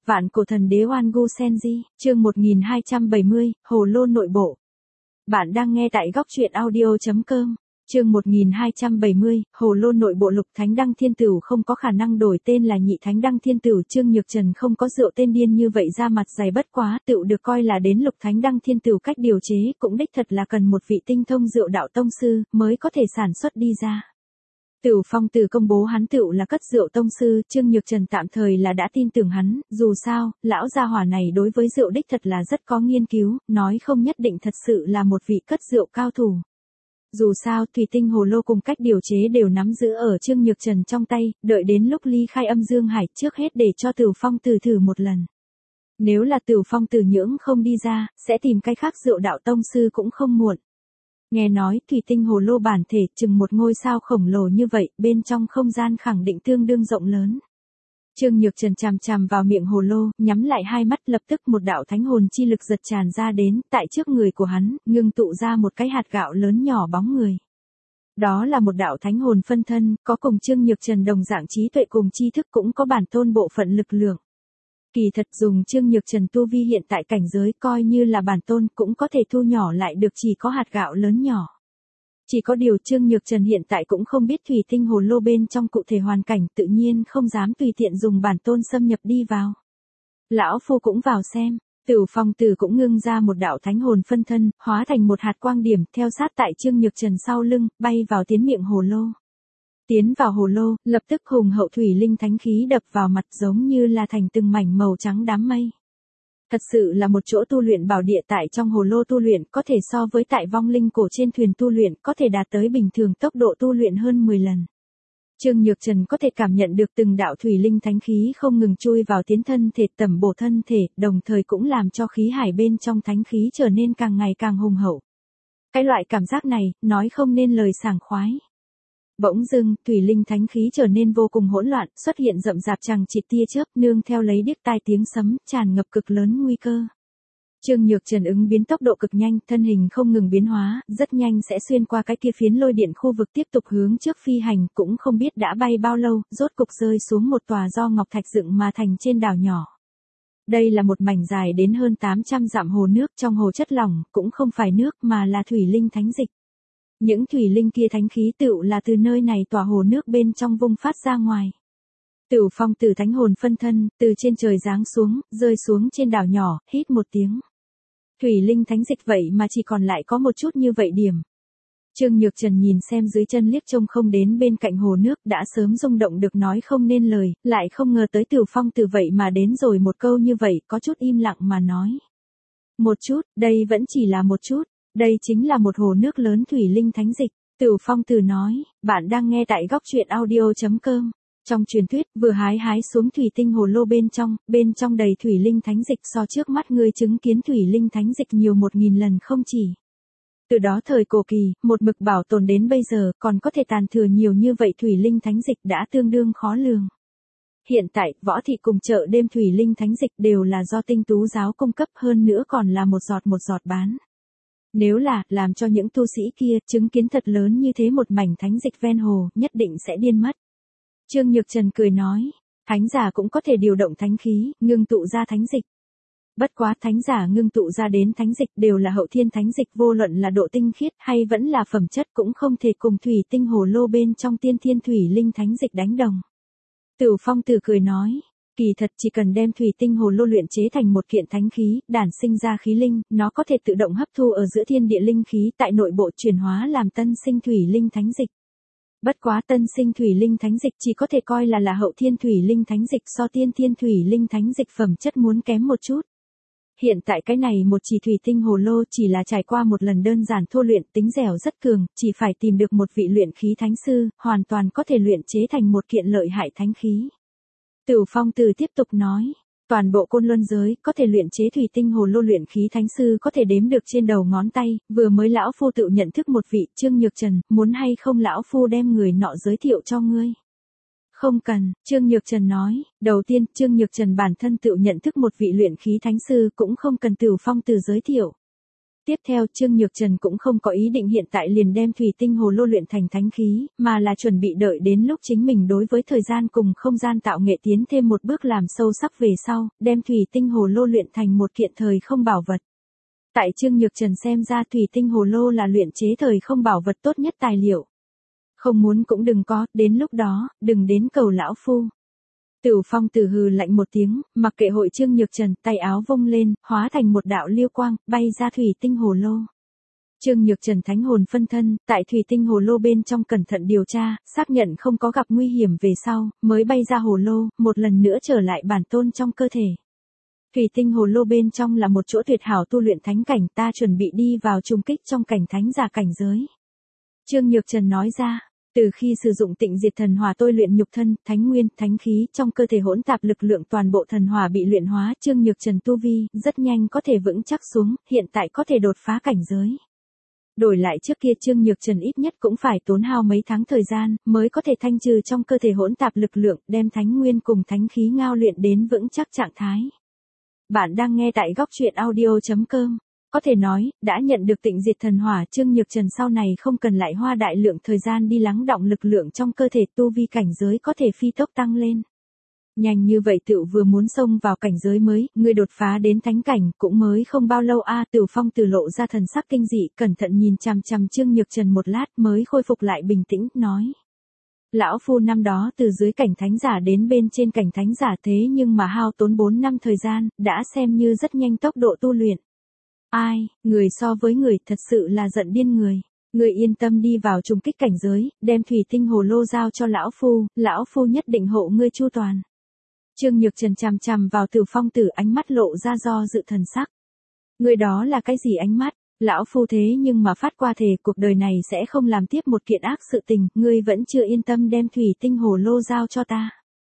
Vạn cổ thần đế Oan Gu Senji, chương 1270, Hồ lô nội bộ. Bạn đang nghe tại góc truyện audio.com. Chương 1270, Hồ lô nội bộ. Lục Thánh Đăng Thiên Tửu không có khả năng đổi tên là Nhị Thánh Đăng Thiên Tửu. Trương Nhược Trần không có rượu tên điên như vậy ra mặt dày, bất quá tựu được coi là đến Lục Thánh Đăng Thiên Tửu cách điều chế cũng đích thật là cần một vị tinh thông rượu đạo tông sư mới có thể sản xuất đi ra. Tửu Phong từ công bố hắn tựu là cất rượu tông sư, Trương Nhược Trần tạm thời là đã tin tưởng hắn, dù sao, lão gia hỏa này đối với rượu đích thật là rất có nghiên cứu, nói không nhất định thật sự là một vị cất rượu cao thủ. Dù sao, thủy tinh hồ lô cùng cách điều chế đều nắm giữ ở Trương Nhược Trần trong tay, đợi đến lúc ly khai âm dương hải trước hết để cho Tửu Phong từ thử một lần. Nếu là Tửu Phong từ nhưỡng không đi ra, sẽ tìm cái khác rượu đạo tông sư cũng không muộn. Nghe nói thủy tinh hồ lô bản thể chừng một ngôi sao khổng lồ như vậy, bên trong không gian khẳng định tương đương rộng lớn. Trương Nhược Trần chằm chằm vào miệng hồ lô, nhắm lại hai mắt, lập tức một đạo thánh hồn chi lực giật tràn ra đến, tại trước người của hắn, ngưng tụ ra một cái hạt gạo lớn nhỏ bóng người. Đó là một đạo thánh hồn phân thân, có cùng Trương Nhược Trần đồng dạng trí tuệ cùng tri thức, cũng có bản tôn bộ phận lực lượng. Kỳ thật dùng Trương Nhược Trần tu vi hiện tại cảnh giới coi như là bản tôn cũng có thể thu nhỏ lại được, chỉ có hạt gạo lớn nhỏ. Chỉ có điều Trương Nhược Trần hiện tại cũng không biết thủy tinh hồ lô bên trong cụ thể hoàn cảnh, tự nhiên không dám tùy tiện dùng bản tôn xâm nhập đi vào. Lão phu cũng vào xem. Tửu Phong Tử cũng ngưng ra một đạo thánh hồn phân thân, hóa thành một hạt quang điểm, theo sát tại Trương Nhược Trần sau lưng, bay vào tiến miệng hồ lô. Tiến vào hồ lô, lập tức hùng hậu thủy linh thánh khí đập vào mặt, giống như là thành từng mảnh màu trắng đám mây. Thật sự là một chỗ tu luyện bảo địa. Tại trong hồ lô tu luyện có thể so với tại vong linh cổ trên thuyền tu luyện, có thể đạt tới bình thường tốc độ tu luyện hơn 10 lần. Trương Nhược Trần có thể cảm nhận được từng đạo thủy linh thánh khí không ngừng chui vào tiến thân thể, tẩm bổ thân thể, đồng thời cũng làm cho khí hải bên trong thánh khí trở nên càng ngày càng hùng hậu. Cái loại cảm giác này, nói không nên lời sảng khoái. Bỗng dưng, thủy linh thánh khí trở nên vô cùng hỗn loạn, xuất hiện rậm rạp chằng chịt tia chớp, nương theo lấy điếc tai tiếng sấm, tràn ngập cực lớn nguy cơ. Trương Nhược Trần ứng biến tốc độ cực nhanh, thân hình không ngừng biến hóa, rất nhanh sẽ xuyên qua cái kia phiến lôi điện khu vực, tiếp tục hướng trước phi hành, cũng không biết đã bay bao lâu, rốt cục rơi xuống một tòa do ngọc thạch dựng mà thành trên đảo nhỏ. Đây là một mảnh dài đến hơn 800 dặm hồ nước, trong hồ chất lỏng, cũng không phải nước mà là thủy linh thánh dịch. Những thủy linh kia thánh khí tựu là từ nơi này tòa hồ nước bên trong vung phát ra ngoài. Tửu Phong Tử thánh hồn phân thân, từ trên trời giáng xuống, rơi xuống trên đảo nhỏ, hít một tiếng. Thủy linh thánh dịch vậy mà chỉ còn lại có một chút như vậy điểm. Trương Nhược Trần nhìn xem dưới chân liếc trông không đến bên cạnh hồ nước, đã sớm rung động được nói không nên lời, lại không ngờ tới Tửu Phong Tử vậy mà đến rồi một câu như vậy, có chút im lặng mà nói. Một chút, đây vẫn chỉ là một chút. Đây chính là một hồ nước lớn thủy linh thánh dịch. Tửu Phong Tử nói, bạn đang nghe tại góc truyện audio.com. Trong truyền thuyết, vừa hái xuống thủy tinh hồ lô bên trong đầy thủy linh thánh dịch, so trước mắt ngươi chứng kiến thủy linh thánh dịch nhiều 1000 lần không chỉ. Từ đó thời cổ kỳ, một mực bảo tồn đến bây giờ, còn có thể tàn thừa nhiều như vậy thủy linh thánh dịch đã tương đương khó lường. Hiện tại, võ thị cùng chợ đêm thủy linh thánh dịch đều là do tinh tú giáo cung cấp, hơn nữa còn là một giọt bán. Nếu là, làm cho những tu sĩ kia chứng kiến thật lớn như thế một mảnh thánh dịch ven hồ, nhất định sẽ điên mất. Trương Nhược Trần cười nói, thánh giả cũng có thể điều động thánh khí, ngưng tụ ra thánh dịch. Bất quá thánh giả ngưng tụ ra đến thánh dịch đều là hậu thiên thánh dịch, vô luận là độ tinh khiết hay vẫn là phẩm chất cũng không thể cùng thủy tinh hồ lô bên trong tiên thiên thủy linh thánh dịch đánh đồng. Tửu Phong Tử cười nói, kỳ thật chỉ cần đem thủy tinh hồ lô luyện chế thành một kiện thánh khí, đản sinh ra khí linh, nó có thể tự động hấp thu ở giữa thiên địa linh khí, tại nội bộ chuyển hóa làm tân sinh thủy linh thánh dịch. Bất quá tân sinh thủy linh thánh dịch chỉ có thể coi là hậu thiên thủy linh thánh dịch, so tiên thiên thủy linh thánh dịch phẩm chất muốn kém một chút. Hiện tại cái này một chỉ thủy tinh hồ lô chỉ là trải qua một lần đơn giản thô luyện, tính dẻo rất cường, chỉ phải tìm được một vị luyện khí thánh sư, hoàn toàn có thể luyện chế thành một kiện lợi hại thánh khí. Tửu Phong Tử tiếp tục nói, toàn bộ Côn Luân giới có thể luyện chế thủy tinh hồ lô luyện khí thánh sư có thể đếm được trên đầu ngón tay, vừa mới lão phu tự nhận thức một vị. Trương Nhược Trần, muốn hay không lão phu đem người nọ giới thiệu cho ngươi? Không cần, Trương Nhược Trần nói, đầu tiên Trương Nhược Trần bản thân tự nhận thức một vị luyện khí thánh sư, cũng không cần Tửu Phong Tử giới thiệu. Tiếp theo Trương Nhược Trần cũng không có ý định hiện tại liền đem thủy tinh hồ lô luyện thành thánh khí, mà là chuẩn bị đợi đến lúc chính mình đối với thời gian cùng không gian tạo nghệ tiến thêm một bước làm sâu sắc về sau, đem thủy tinh hồ lô luyện thành một kiện thời không bảo vật. Tại Trương Nhược Trần xem ra thủy tinh hồ lô là luyện chế thời không bảo vật tốt nhất tài liệu. Không muốn cũng đừng có, đến lúc đó, đừng đến cầu lão phu. Tửu Phong Tử hừ lạnh một tiếng, mặc kệ hội Trương Nhược Trần, tay áo vung lên, hóa thành một đạo liêu quang, bay ra thủy tinh hồ lô. Trương Nhược Trần thánh hồn phân thân, tại thủy tinh hồ lô bên trong cẩn thận điều tra, xác nhận không có gặp nguy hiểm về sau, mới bay ra hồ lô, một lần nữa trở lại bản tôn trong cơ thể. Thủy tinh hồ lô bên trong là một chỗ tuyệt hảo tu luyện thánh cảnh, ta chuẩn bị đi vào trùng kích trong cảnh thánh giả cảnh giới. Trương Nhược Trần nói ra. Từ khi sử dụng Tịnh Diệt Thần Hỏa tôi luyện nhục thân, thánh nguyên, thánh khí, trong cơ thể hỗn tạp lực lượng toàn bộ thần hỏa bị luyện hóa, Trương Nhược Trần tu vi rất nhanh có thể vững chắc xuống, hiện tại có thể đột phá cảnh giới. Đổi lại trước kia Trương Nhược Trần ít nhất cũng phải tốn hao mấy tháng thời gian, mới có thể thanh trừ trong cơ thể hỗn tạp lực lượng, đem thánh nguyên cùng thánh khí ngao luyện đến vững chắc trạng thái. Bạn đang nghe tại góc truyện audio.com. Có thể nói, đã nhận được Tịnh Diệt Thần Hỏa, Trương Nhược Trần sau này không cần lại hoa đại lượng thời gian đi lắng đọng lực lượng trong cơ thể, tu vi cảnh giới có thể phi tốc tăng lên. Nhanh như vậy tựu vừa muốn xông vào cảnh giới mới, người đột phá đến thánh cảnh, cũng mới không bao lâu Tửu Phong Tử lộ ra thần sắc kinh dị, cẩn thận nhìn chằm chằm Trương Nhược Trần một lát mới khôi phục lại bình tĩnh, nói. Lão phu năm đó từ dưới cảnh thánh giả đến bên trên cảnh thánh giả thế nhưng mà hao tốn 4 năm thời gian, đã xem như rất nhanh tốc độ tu luyện. Ai, người so với người thật sự là giận điên người. Người yên tâm đi vào trùng kích cảnh giới, đem thủy tinh hồ lô giao cho lão phu nhất định hộ ngươi chu toàn. Trương Nhược Trần chằm chằm vào Tửu Phong Tử, ánh mắt lộ ra do dự thần sắc. Người đó là cái gì ánh mắt? Lão phu thế nhưng mà phát qua thề cuộc đời này sẽ không làm tiếp một kiện ác sự tình, ngươi vẫn chưa yên tâm đem thủy tinh hồ lô giao cho ta.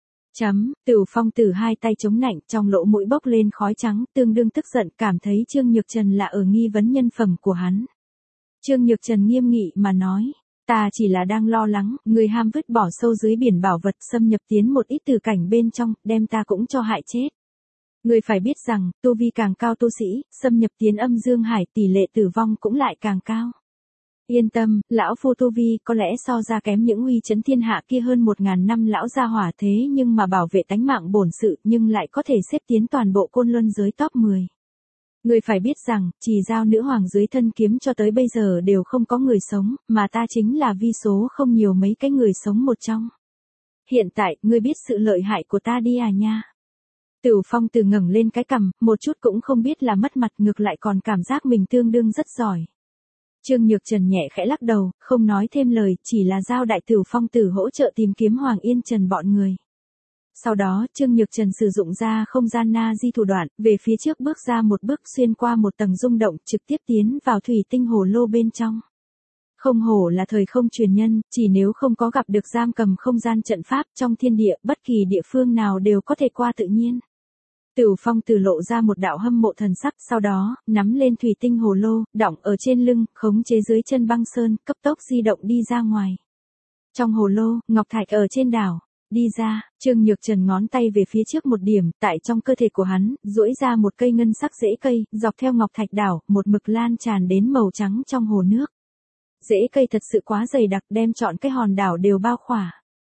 Tửu Phong Tử hai tay chống nạnh, trong lỗ mũi bốc lên khói trắng, tương đương tức giận, cảm thấy Trương Nhược Trần là ở nghi vấn nhân phẩm của hắn. Trương Nhược Trần nghiêm nghị mà nói, ta chỉ là đang lo lắng, người ham vứt bỏ sâu dưới biển bảo vật, xâm nhập tiến một ít từ cảnh bên trong, đem ta cũng cho hại chết. Người phải biết rằng, tu vi càng cao tu sĩ, xâm nhập tiến âm dương hải, tỷ lệ tử vong cũng lại càng cao. Yên tâm, lão phu tu vi có lẽ so ra kém những uy chấn thiên hạ kia hơn 1000 năm lão gia hỏa thế nhưng mà bảo vệ tánh mạng bổn sự, nhưng lại có thể xếp tiến toàn bộ Côn Luân giới top 10. Người phải biết rằng, Trì Giao nữ hoàng dưới thân kiếm cho tới bây giờ đều không có người sống, mà ta chính là vi số không nhiều mấy cái người sống một trong. Hiện tại, ngươi biết sự lợi hại của ta đi à nha. Tửu Phong Tử ngẩng lên cái cằm, một chút cũng không biết là mất mặt, ngược lại còn cảm giác mình tương đương rất giỏi. Trương Nhược Trần nhẹ khẽ lắc đầu, không nói thêm lời, chỉ là giao đại Tửu Phong Tử hỗ trợ tìm kiếm Hoàng Yên Trần bọn người. Sau đó, Trương Nhược Trần sử dụng ra không gian na di thủ đoạn, về phía trước bước ra một bước xuyên qua một tầng rung động, trực tiếp tiến vào thủy tinh hồ lô bên trong. Không hổ là thời không truyền nhân, chỉ nếu không có gặp được giam cầm không gian trận pháp trong thiên địa, bất kỳ địa phương nào đều có thể qua tự nhiên. Tửu Phong Tử lộ ra một đạo hâm mộ thần sắc, sau đó, nắm lên thủy tinh hồ lô, đọng ở trên lưng, khống chế dưới chân băng sơn, cấp tốc di động đi ra ngoài. Trong hồ lô, ngọc thạch ở trên đảo. Đi ra, Trương Nhược Trần ngón tay về phía trước một điểm, tại trong cơ thể của hắn, duỗi ra một cây ngân sắc rễ cây, dọc theo ngọc thạch đảo, một mực lan tràn đến màu trắng trong hồ nước. Rễ cây thật sự quá dày đặc, đem trọn cái hòn đảo đều bao khỏa.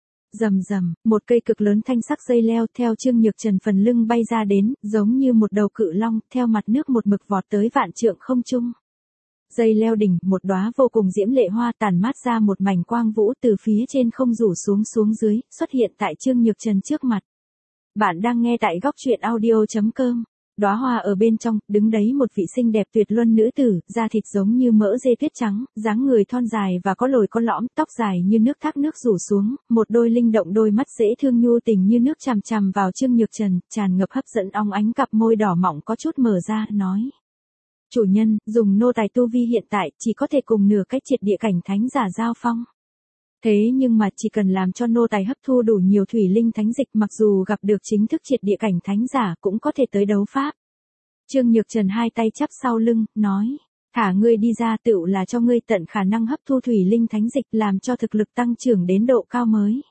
Rầm rầm, một cây cực lớn thanh sắc dây leo theo Trương Nhược Trần phần lưng bay ra đến, giống như một đầu cự long, theo mặt nước một mực vọt tới vạn trượng không trung. Dây leo đỉnh, một đóa vô cùng diễm lệ hoa tàn mát ra một mảnh quang vũ từ phía trên không rủ xuống dưới, xuất hiện tại Trương Nhược Trần trước mặt. Bạn đang nghe tại góc truyện audio.com. Đóa hoa ở bên trong, đứng đấy một vị xinh đẹp tuyệt luân nữ tử, da thịt giống như mỡ dê tuyết trắng, dáng người thon dài và có lồi có lõm, tóc dài như nước thác nước rủ xuống, một đôi linh động đôi mắt dễ thương nhu tình như nước chằm chằm vào Trương Nhược Trần, tràn ngập hấp dẫn óng ánh, cặp môi đỏ mọng có chút mở ra, nói. Chủ nhân, dùng nô tài tu vi hiện tại, chỉ có thể cùng nửa cách triệt địa cảnh thánh giả giao phong. Thế nhưng mà chỉ cần làm cho nô tài hấp thu đủ nhiều thủy linh thánh dịch, mặc dù gặp được chính thức triệt địa cảnh thánh giả cũng có thể tới đấu pháp. Trương Nhược Trần hai tay chắp sau lưng, nói. Thả ngươi đi ra tựu là cho ngươi tận khả năng hấp thu thủy linh thánh dịch, làm cho thực lực tăng trưởng đến độ cao mới.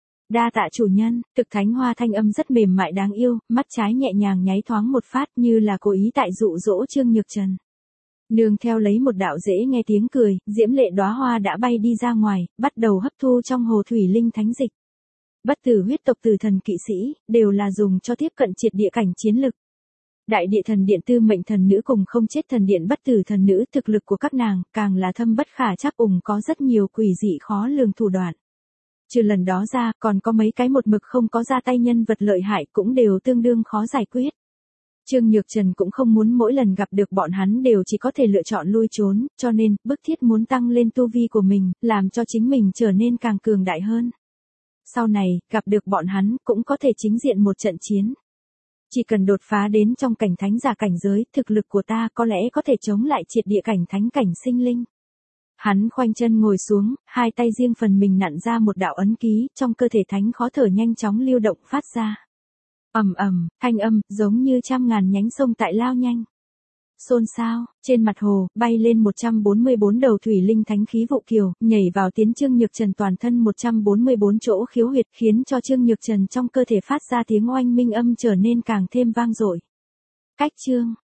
Đa tạ chủ nhân, thực thánh hoa thanh âm rất mềm mại đáng yêu, mắt trái nhẹ nhàng nháy thoáng một phát như là cố ý tại dụ dỗ Trương Nhược Trần. Nương theo lấy một đạo dễ nghe tiếng cười, diễm lệ đóa hoa đã bay đi ra ngoài, bắt đầu hấp thu trong hồ thủy linh thánh dịch. Bất tử huyết tộc tử thần kỵ sĩ, đều là dùng cho tiếp cận triệt địa cảnh chiến lực. Đại địa thần điện tư mệnh thần nữ cùng không chết thần điện bất tử thần nữ, thực lực của các nàng, càng là thâm bất khả trắc, có rất nhiều quỷ dị khó lường thủ đoạn. Trừ lần đó ra, còn có mấy cái một mực không có ra tay nhân vật lợi hại cũng đều tương đương khó giải quyết. Trương Nhược Trần cũng không muốn mỗi lần gặp được bọn hắn đều chỉ có thể lựa chọn lui trốn, cho nên, bức thiết muốn tăng lên tu vi của mình, làm cho chính mình trở nên càng cường đại hơn. Sau này, gặp được bọn hắn, cũng có thể chính diện một trận chiến. Chỉ cần đột phá đến trong cảnh thánh giả cảnh giới, thực lực của ta có lẽ có thể chống lại triệt địa cảnh thánh cảnh sinh linh. Hắn khoanh chân ngồi xuống, hai tay riêng phần mình nặn ra một đạo ấn ký, trong cơ thể thánh khó thở nhanh chóng lưu động phát ra. Ầm ầm, thanh âm, giống như trăm ngàn nhánh sông tại lao nhanh. Xôn xao, trên mặt hồ, bay lên 144 đầu thủy linh thánh khí vụ kiều, nhảy vào tiến Trương Nhược Trần toàn thân 144 chỗ khiếu huyệt, khiến cho Trương Nhược Trần trong cơ thể phát ra tiếng oanh minh âm trở nên càng thêm vang dội. Cách chương